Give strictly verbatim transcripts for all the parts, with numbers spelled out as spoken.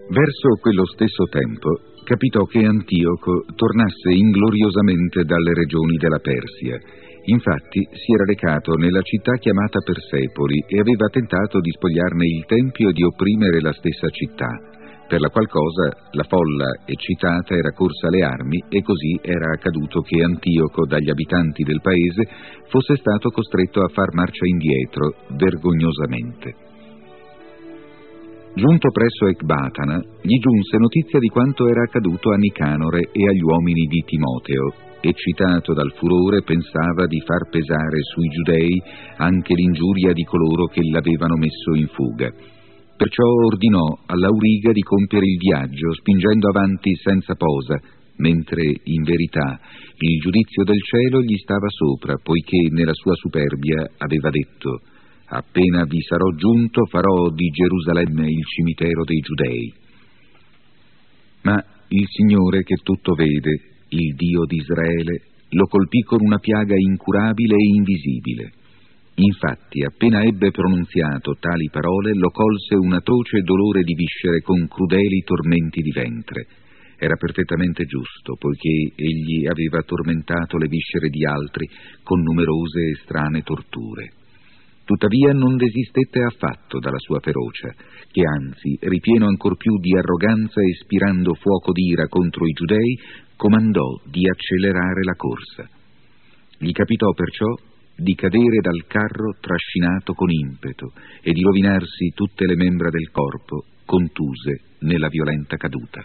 Verso quello stesso tempo capitò che Antioco tornasse ingloriosamente dalle regioni della Persia. Infatti si era recato nella città chiamata Persepoli e aveva tentato di spogliarne il tempio e di opprimere la stessa città, per la qual cosa la folla eccitata era corsa alle armi, e così era accaduto che Antioco dagli abitanti del paese fosse stato costretto a far marcia indietro vergognosamente. Giunto presso Ecbatana, gli giunse notizia di quanto era accaduto a Nicanore e agli uomini di Timoteo. Eccitato dal furore, pensava di far pesare sui giudei anche l'ingiuria di coloro che l'avevano messo in fuga. Perciò ordinò all'auriga di compiere il viaggio, spingendo avanti senza posa, mentre in verità il giudizio del cielo gli stava sopra, poiché nella sua superbia aveva detto: «Appena vi sarò giunto, farò di Gerusalemme il cimitero dei giudei». Ma il Signore, che tutto vede, il Dio di Israele, lo colpì con una piaga incurabile e invisibile. Infatti, appena ebbe pronunziato tali parole, lo colse un atroce dolore di viscere con crudeli tormenti di ventre. Era perfettamente giusto, poiché egli aveva tormentato le viscere di altri con numerose e strane torture. Tuttavia non desistette affatto dalla sua ferocia, che anzi, ripieno ancor più di arroganza e spirando fuoco d'ira contro i giudei, comandò di accelerare la corsa. Gli capitò perciò di cadere dal carro trascinato con impeto e di rovinarsi tutte le membra del corpo, contuse nella violenta caduta.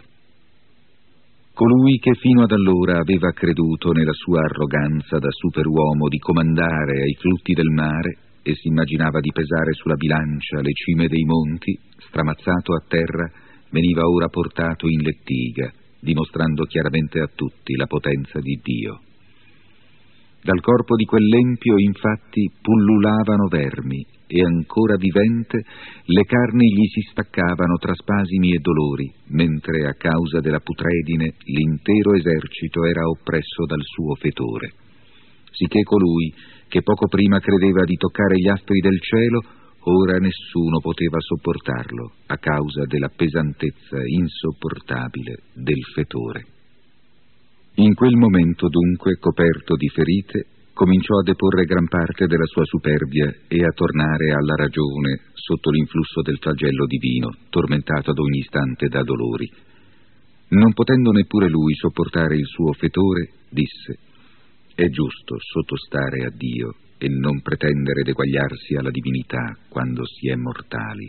Colui che fino ad allora aveva creduto nella sua arroganza da superuomo di comandare ai flutti del mare e si immaginava di pesare sulla bilancia le cime dei monti, stramazzato a terra, veniva ora portato in lettiga, dimostrando chiaramente a tutti la potenza di Dio. Dal corpo di quell'empio, infatti, pullulavano vermi, e ancora vivente le carni gli si staccavano tra spasimi e dolori, mentre a causa della putredine l'intero esercito era oppresso dal suo fetore. Sicché colui, che poco prima credeva di toccare gli astri del cielo, ora nessuno poteva sopportarlo a causa della pesantezza insopportabile del fetore. In quel momento dunque, coperto di ferite, cominciò a deporre gran parte della sua superbia e a tornare alla ragione sotto l'influsso del flagello divino, tormentato ad ogni istante da dolori. Non potendo neppure lui sopportare il suo fetore, disse: «È giusto sottostare a Dio e non pretendere d'eguagliarsi alla divinità quando si è mortali».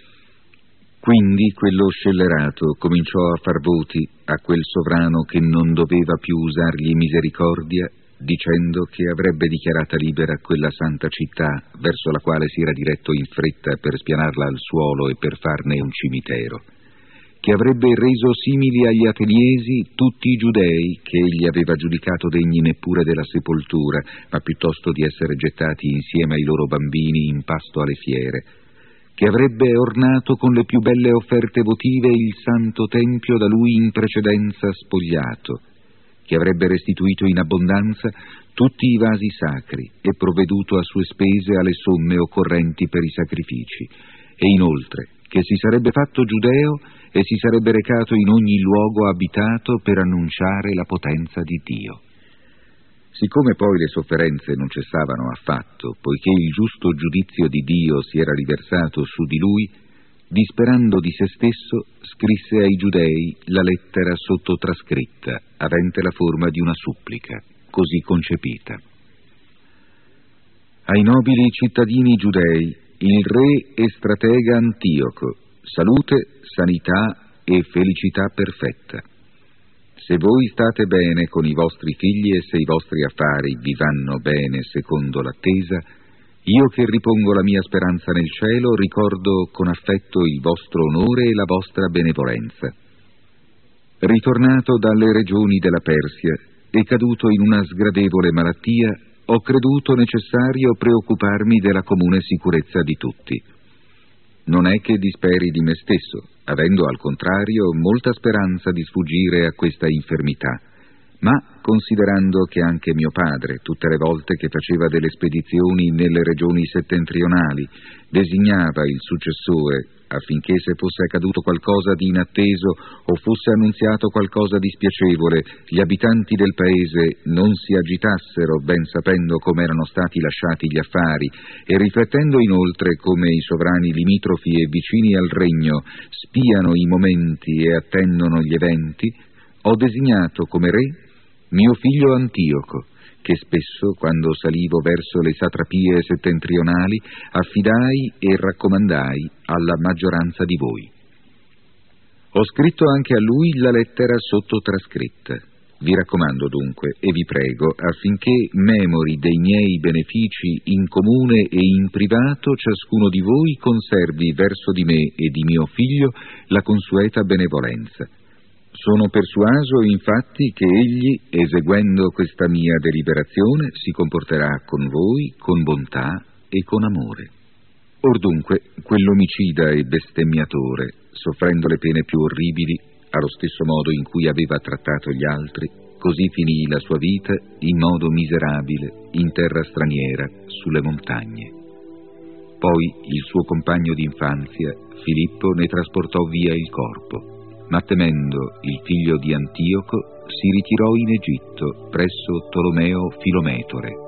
Quindi quello scellerato cominciò a far voti a quel sovrano che non doveva più usargli misericordia, dicendo che avrebbe dichiarata libera quella santa città verso la quale si era diretto in fretta per spianarla al suolo e per farne un cimitero, che avrebbe reso simili agli ateniesi tutti i giudei che egli aveva giudicato degni neppure della sepoltura, ma piuttosto di essere gettati insieme ai loro bambini in pasto alle fiere, che avrebbe ornato con le più belle offerte votive il santo tempio da lui in precedenza spogliato, che avrebbe restituito in abbondanza tutti i vasi sacri e provveduto a sue spese alle somme occorrenti per i sacrifici, e inoltre che si sarebbe fatto giudeo e si sarebbe recato in ogni luogo abitato per annunciare la potenza di Dio. Siccome poi le sofferenze non cessavano affatto, poiché il giusto giudizio di Dio si era riversato su di lui, disperando di se stesso, scrisse ai giudei la lettera sottotrascritta, avente la forma di una supplica, così concepita. Ai nobili cittadini giudei, il re e stratega Antioco, salute, sanità e felicità perfetta. Se voi state bene con i vostri figli e se i vostri affari vi vanno bene secondo l'attesa, io che ripongo la mia speranza nel cielo ricordo con affetto il vostro onore e la vostra benevolenza. Ritornato dalle regioni della Persia e caduto in una sgradevole malattia, ho creduto necessario preoccuparmi della comune sicurezza di tutti. Non è che disperi di me stesso, avendo al contrario molta speranza di sfuggire a questa infermità, ma considerando che anche mio padre, tutte le volte che faceva delle spedizioni nelle regioni settentrionali, designava il successore affinché se fosse accaduto qualcosa di inatteso o fosse annunziato qualcosa di spiacevole, gli abitanti del paese non si agitassero, ben sapendo come erano stati lasciati gli affari, e riflettendo inoltre come i sovrani limitrofi e vicini al regno spiano i momenti e attendono gli eventi, ho designato come re mio figlio Antioco, che spesso, quando salivo verso le satrapie settentrionali, affidai e raccomandai alla maggioranza di voi. Ho scritto anche a lui la lettera sottotrascritta. Vi raccomando dunque e vi prego affinché, memori dei miei benefici in comune e in privato, ciascuno di voi conservi verso di me e di mio figlio la consueta benevolenza. Sono persuaso, infatti, che egli, eseguendo questa mia deliberazione, si comporterà con voi con bontà e con amore. Or dunque, quell'omicida e bestemmiatore, soffrendo le pene più orribili, allo stesso modo in cui aveva trattato gli altri, così finì la sua vita in modo miserabile, in terra straniera, sulle montagne. Poi il suo compagno d'infanzia, Filippo, ne trasportò via il corpo, ma temendo il figlio di Antioco si ritirò in Egitto presso Tolomeo Filometore.